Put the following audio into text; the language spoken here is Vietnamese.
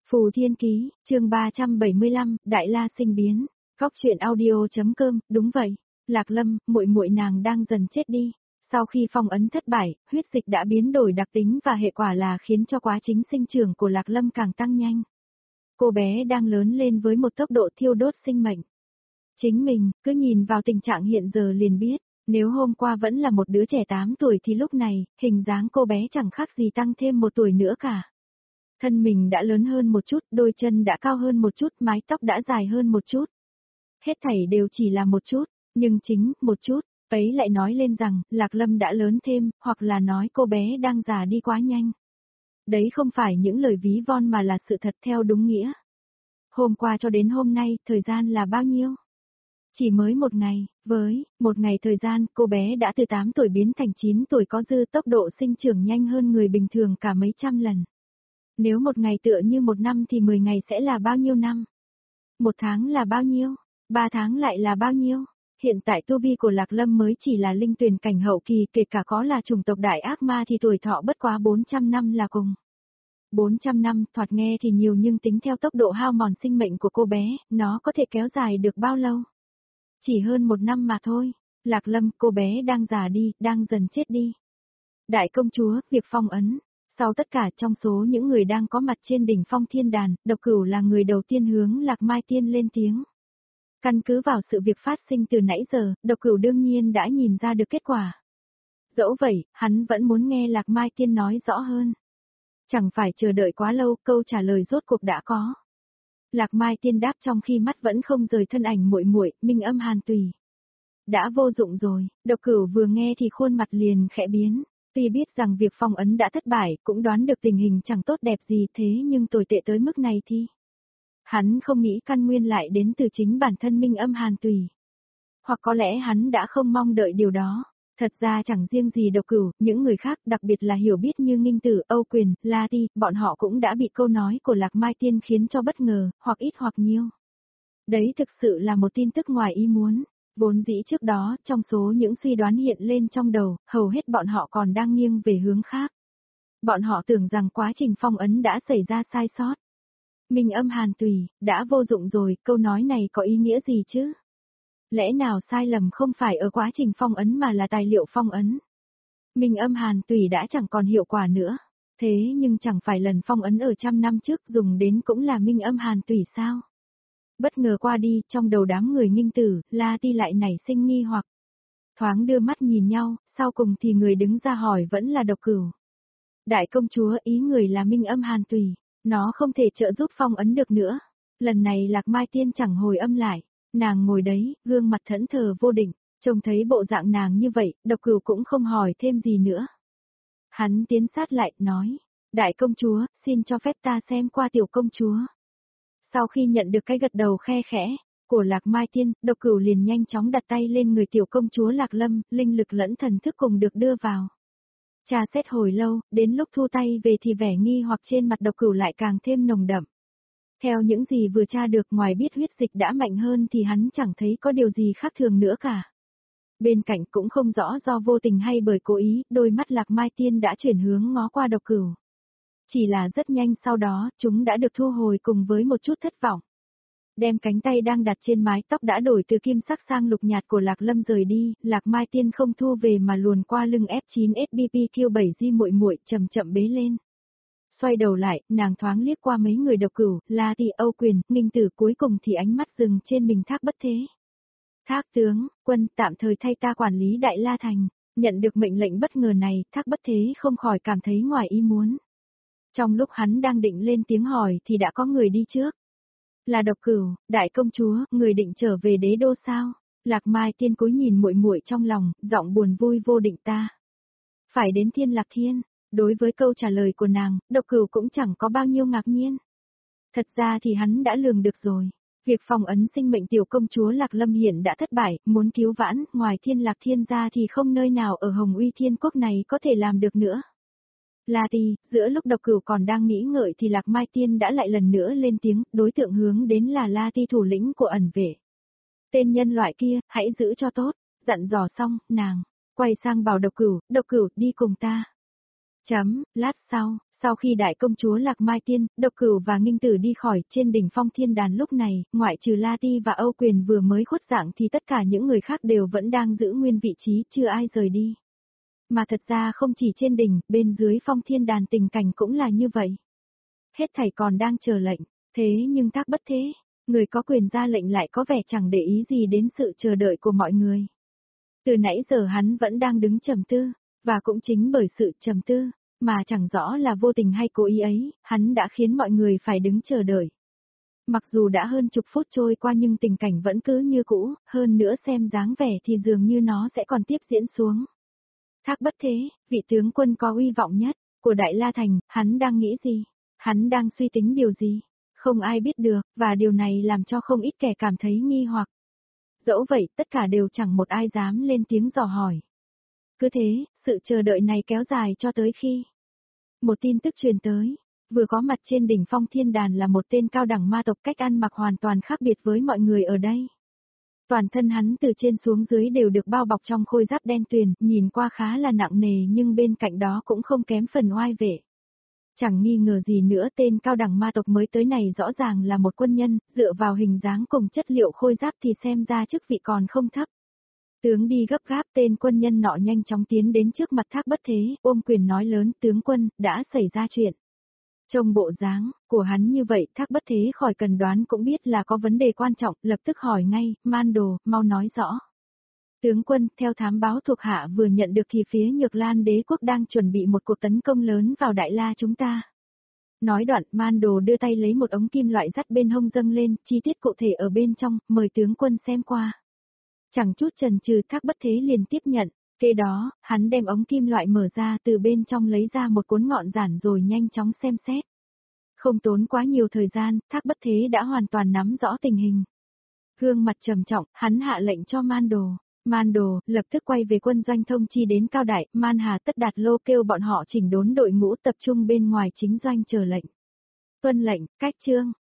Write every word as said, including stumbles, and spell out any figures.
Phù Thiên Ký, chương ba trăm bảy mươi lăm, Đại La Sinh Biến. Góc truyện audio.com, đúng vậy. Lạc Lâm, muội muội nàng đang dần chết đi. Sau khi phong ấn thất bại, huyết dịch đã biến đổi đặc tính và hệ quả là khiến cho quá trình sinh trưởng của Lạc Lâm càng tăng nhanh. Cô bé đang lớn lên với một tốc độ thiêu đốt sinh mệnh. Chính mình, cứ nhìn vào tình trạng hiện giờ liền biết, nếu hôm qua vẫn là một đứa trẻ tám tuổi thì lúc này, hình dáng cô bé chẳng khác gì tăng thêm một tuổi nữa cả. Thân mình đã lớn hơn một chút, đôi chân đã cao hơn một chút, mái tóc đã dài hơn một chút. Hết thảy đều chỉ là một chút, nhưng chính một chút, ấy lại nói lên rằng, Lạc Lâm đã lớn thêm, hoặc là nói cô bé đang già đi quá nhanh. Đấy không phải những lời ví von mà là sự thật theo đúng nghĩa. Hôm qua cho đến hôm nay, thời gian là bao nhiêu? Chỉ mới một ngày, với một ngày thời gian, cô bé đã từ tám tuổi biến thành chín tuổi, có dư tốc độ sinh trưởng nhanh hơn người bình thường cả mấy trăm lần. Nếu một ngày tựa như một năm thì mười ngày sẽ là bao nhiêu năm? Một tháng là bao nhiêu? Ba tháng lại là bao nhiêu? Hiện tại tu vi của Lạc Lâm mới chỉ là linh tuyển cảnh hậu kỳ, kể cả có là chủng tộc đại ác ma thì tuổi thọ bất quá bốn trăm năm là cùng. bốn trăm năm, thoạt nghe thì nhiều nhưng tính theo tốc độ hao mòn sinh mệnh của cô bé, nó có thể kéo dài được bao lâu? Chỉ hơn một năm mà thôi. Lạc Lâm, cô bé đang già đi, đang dần chết đi. Đại công chúa, việc phong ấn. Sau tất cả trong số những người đang có mặt trên đỉnh phong thiên đàn, Độc Cửu là người đầu tiên hướng Lạc Mai Tiên lên tiếng. Căn cứ vào sự việc phát sinh từ nãy giờ, Độc Cửu đương nhiên đã nhìn ra được kết quả. Dẫu vậy, hắn vẫn muốn nghe Lạc Mai Tiên nói rõ hơn. Chẳng phải chờ đợi quá lâu, câu trả lời rốt cuộc đã có. Lạc Mai Tiên đáp trong khi mắt vẫn không rời thân ảnh muội muội, Minh Âm Hàn Tùy. Đã vô dụng rồi, Độc Cửu vừa nghe thì khuôn mặt liền khẽ biến. Tuy biết rằng việc phong ấn đã thất bại, cũng đoán được tình hình chẳng tốt đẹp gì, thế nhưng tồi tệ tới mức này thì... Hắn không nghĩ căn nguyên lại đến từ chính bản thân Minh Âm Hàn Tùy. Hoặc có lẽ hắn đã không mong đợi điều đó. Thật ra chẳng riêng gì Độc Cửu, những người khác đặc biệt là hiểu biết như Nghinh Tử, Âu Quyền, La Ti, bọn họ cũng đã bị câu nói của Lạc Mai Tiên khiến cho bất ngờ, hoặc ít hoặc nhiều. Đấy thực sự là một tin tức ngoài ý muốn. Vốn dĩ trước đó, trong số những suy đoán hiện lên trong đầu, hầu hết bọn họ còn đang nghiêng về hướng khác. Bọn họ tưởng rằng quá trình phong ấn đã xảy ra sai sót. Minh Âm Hàn Tùy, đã vô dụng rồi, câu nói này có ý nghĩa gì chứ? Lẽ nào sai lầm không phải ở quá trình phong ấn mà là tài liệu phong ấn? Minh Âm Hàn Tùy đã chẳng còn hiệu quả nữa. Thế nhưng chẳng phải lần phong ấn ở trăm năm trước dùng đến cũng là Minh Âm Hàn Tùy sao? Bất ngờ qua đi, trong đầu đám người Nghinh Tử, La Ti lại nảy sinh nghi hoặc. Thoáng đưa mắt nhìn nhau, sau cùng thì người đứng ra hỏi vẫn là Độc Cửu. Đại công chúa, ý người là Minh Âm Hàn Tùy, nó không thể trợ giúp phong ấn được nữa. Lần này Lạc Mai Tiên chẳng hồi âm lại, nàng ngồi đấy, gương mặt thẫn thờ vô định, trông thấy bộ dạng nàng như vậy, Độc Cửu cũng không hỏi thêm gì nữa. Hắn tiến sát lại, nói, đại công chúa, xin cho phép ta xem qua tiểu công chúa. Sau khi nhận được cái gật đầu khe khẽ của Lạc Mai Tiên, Độc Cửu liền nhanh chóng đặt tay lên người tiểu công chúa Lạc Lâm, linh lực lẫn thần thức cùng được đưa vào. Tra xét hồi lâu, đến lúc thu tay về thì vẻ nghi hoặc trên mặt Độc Cửu lại càng thêm nồng đậm. Theo những gì vừa tra được, ngoài biết huyết dịch đã mạnh hơn thì hắn chẳng thấy có điều gì khác thường nữa cả. Bên cạnh cũng không rõ do vô tình hay bởi cố ý, đôi mắt Lạc Mai Tiên đã chuyển hướng ngó qua Độc Cửu. Chỉ là rất nhanh sau đó, chúng đã được thu hồi cùng với một chút thất vọng. Đem cánh tay đang đặt trên mái tóc đã đổi từ kim sắc sang lục nhạt của Lạc Lâm rời đi, Lạc Mai Tiên không thu về mà luồn qua lưng F chín S B P Q bảy G muội muội chậm chậm bế lên. Xoay đầu lại, nàng thoáng liếc qua mấy người Độc Cửu, La Ti, Âu Quyền, Nghinh Tử, cuối cùng thì ánh mắt dừng trên mình Thác Bất Thế. Thác tướng, quân tạm thời thay ta quản lý Đại La Thành. Nhận được mệnh lệnh bất ngờ này, Thác Bất Thế không khỏi cảm thấy ngoài ý muốn. Trong lúc hắn đang định lên tiếng hỏi thì đã có người đi trước. Là Độc Cửu, đại công chúa, người định trở về đế đô sao? Lạc Mai Tiên cúi nhìn muội muội trong lòng, giọng buồn vui vô định ta. Phải đến Thiên Lạc Thiên. Đối với câu trả lời của nàng, Độc Cửu cũng chẳng có bao nhiêu ngạc nhiên. Thật ra thì hắn đã lường được rồi. Việc phong ấn sinh mệnh tiểu công chúa Lạc Lâm hiện đã thất bại, muốn cứu vãn, ngoài Thiên Lạc Thiên ra thì không nơi nào ở Hồng Uy Thiên Quốc này có thể làm được nữa. La Ti, giữa lúc Độc Cửu còn đang nghĩ ngợi thì Lạc Mai Tiên đã lại lần nữa lên tiếng, đối tượng hướng đến là La Ti, thủ lĩnh của ẩn vệ. Tên nhân loại kia, hãy giữ cho tốt, dặn dò xong, nàng quay sang bảo Độc Cửu, Độc Cửu, đi cùng ta. Chấm, lát sau, Sau khi đại công chúa Lạc Mai Tiên, Độc Cửu và Nghinh Tử đi khỏi, trên đỉnh Phong Thiên Đàn lúc này, ngoại trừ La Ti và Âu Quyền vừa mới khuất dạng thì tất cả những người khác đều vẫn đang giữ nguyên vị trí, chưa ai rời đi. Mà thật ra không chỉ trên đỉnh, bên dưới Phong Thiên Đàn tình cảnh cũng là như vậy. Hết thảy còn đang chờ lệnh, thế nhưng Thác Bất Thế, người có quyền ra lệnh lại có vẻ chẳng để ý gì đến sự chờ đợi của mọi người. Từ nãy giờ hắn vẫn đang đứng trầm tư, và cũng chính bởi sự trầm tư, mà chẳng rõ là vô tình hay cố ý ấy, hắn đã khiến mọi người phải đứng chờ đợi. Mặc dù đã hơn chục phút trôi qua nhưng tình cảnh vẫn cứ như cũ, hơn nữa xem dáng vẻ thì dường như nó sẽ còn tiếp diễn xuống. Thác Bất Thế, vị tướng quân có uy vọng nhất của Đại La Thành, hắn đang nghĩ gì? Hắn đang suy tính điều gì? Không ai biết được, và điều này làm cho không ít kẻ cảm thấy nghi hoặc. Dẫu vậy, tất cả đều chẳng một ai dám lên tiếng dò hỏi. Cứ thế, sự chờ đợi này kéo dài cho tới khi một tin tức truyền tới. Vừa có mặt trên đỉnh Phong Thiên Đàn là một tên cao đẳng ma tộc, cách ăn mặc hoàn toàn khác biệt với mọi người ở đây. Toàn thân hắn từ trên xuống dưới đều được bao bọc trong khôi giáp đen tuyền, nhìn qua khá là nặng nề nhưng bên cạnh đó cũng không kém phần oai vệ. Chẳng nghi ngờ gì nữa, tên cao đẳng ma tộc mới tới này rõ ràng là một quân nhân, dựa vào hình dáng cùng chất liệu khôi giáp thì xem ra chức vị còn không thấp. Tướng đi gấp gáp, tên quân nhân nọ nhanh chóng tiến đến trước mặt Thác Bất Thế, ôm quyền nói lớn, tướng quân, đã xảy ra chuyện. Trông bộ dáng của hắn như vậy, Thác Bất Thế khỏi cần đoán cũng biết là có vấn đề quan trọng, lập tức hỏi ngay, Man Đồ, mau nói rõ. Tướng quân, theo thám báo thuộc hạ vừa nhận được thì phía Nhược Lan đế quốc đang chuẩn bị một cuộc tấn công lớn vào Đại La chúng ta. Nói đoạn, Man Đồ đưa tay lấy một ống kim loại dắt bên hông dâng lên, chi tiết cụ thể ở bên trong, mời tướng quân xem qua. Chẳng chút chần chừ, Thác Bất Thế liền tiếp nhận, kế đó, hắn đem ống kim loại mở ra, từ bên trong lấy ra một cuốn ngọn giản rồi nhanh chóng xem xét. Không tốn quá nhiều thời gian, Thác Bất Thế đã hoàn toàn nắm rõ tình hình. Gương mặt trầm trọng, hắn hạ lệnh cho Man Đồ. Man Đồ lập tức quay về quân doanh thông chi đến Cao Đại, Man Hà Tất Đạt Lô kêu bọn họ chỉnh đốn đội ngũ tập trung bên ngoài chính doanh chờ lệnh. Tuân lệnh, cách chương.